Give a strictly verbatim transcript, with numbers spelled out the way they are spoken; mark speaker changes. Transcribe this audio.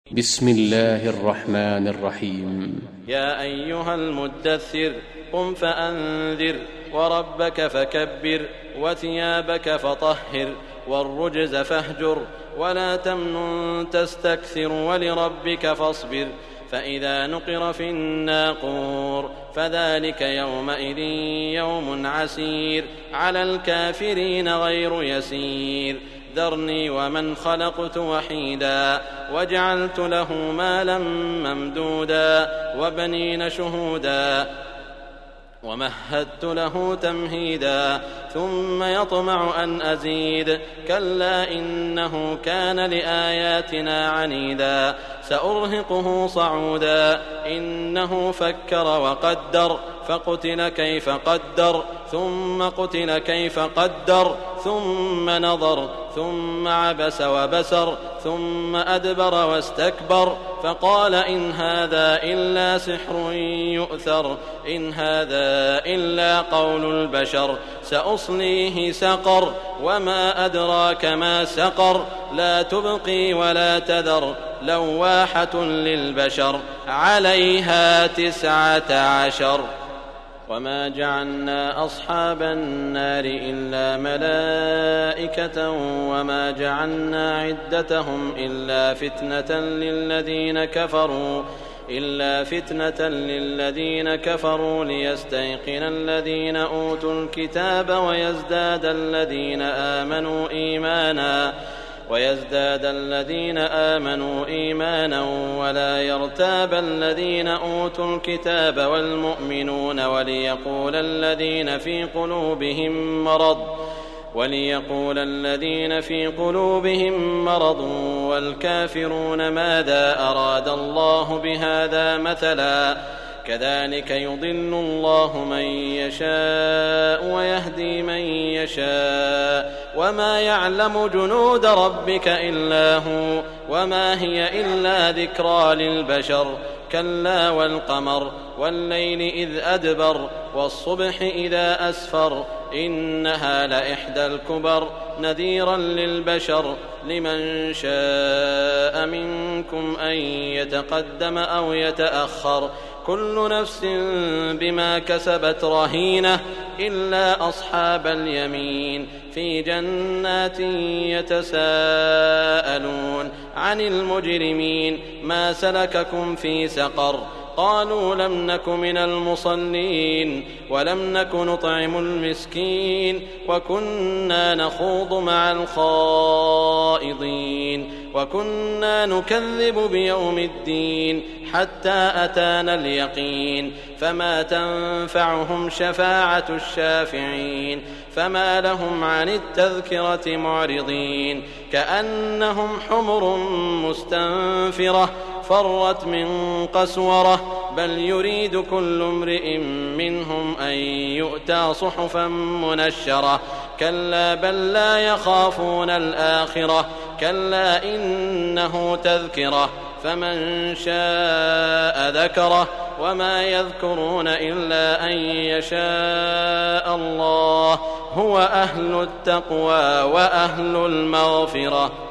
Speaker 1: بسم الله الرحمن الرحيم.
Speaker 2: يا أيها المدثر قم فأنذر وربك فكبر وثيابك فطهر والرجز فاهجر ولا تمنن تستكثر ولربك فاصبر فإذا نقر في الناقور فذلك يومئذ يوم عسير على الكافرين غير يسير ذرني ومن خلقت وحيدا وجعلت له مالا ممدودا وبنين شهودا ومهدت له تمهيدا ثم يطمع أن أزيد كلا إنه كان لآياتنا عنيدا سأرهقه صعودا إنه فكر وقدر فقتل كيف قدر ثم قتل كيف قدر ثم نظر ثم عبس وبسر ثم أدبر واستكبر فقال إن هذا إلا سحر يؤثر إن هذا إلا قول البشر سأصليه سقر وما أدراك ما سقر لا تبقي ولا تذر لواحة للبشر عليها تسعة عشر وما جعلنا أصحاب النار إلا ملائكة وما جعلنا عدتهم إلا فتنة للذين كفروا إلا فتنة للذين كفروا ليستيقن الذين أوتوا الكتاب ويزداد الذين آمنوا إيمانا ويزداد الذين آمنوا إيمانا ولا يرتاب الذين أوتوا الكتاب والمؤمنون وليقول الذين في قلوبهم مرض وليقول الذين في قلوبهم مرض والكافرون ماذا أراد الله بهذا مثلا كذلك يضل الله من يشاء ويهدي من يشاء وما يعلم جنود ربك إلا هو وما هي إلا ذكرى للبشر كلا والقمر والليل إذ أدبر والصبح إذا أسفر إنها لإحدى الكبر نذيرا للبشر لمن شاء منكم أن يتقدم أو يتأخر كل نفس بما كسبت رهينة إلا أصحاب اليمين في جنات يتساءلون عن المجرمين ما سلككم في سقر قالوا لم نك من المصلين ولم نك نطعم المسكين وكنا نخوض مع الخائضين وكنا نكذب بيوم الدين حتى أتانا اليقين فما تنفعهم شفاعة الشافعين فما لهم عن التذكرة معرضين كأنهم حمر مستنفرة فرت من قسورة بل يريد كل امرئ منهم أن يؤتى صحفا منشرة كلا بل لا يخافون الآخرة كلا إنه تذكرة فمن شاء ذكره وما يذكرون إلا أن يشاء الله هو أهل التقوى وأهل المغفرة.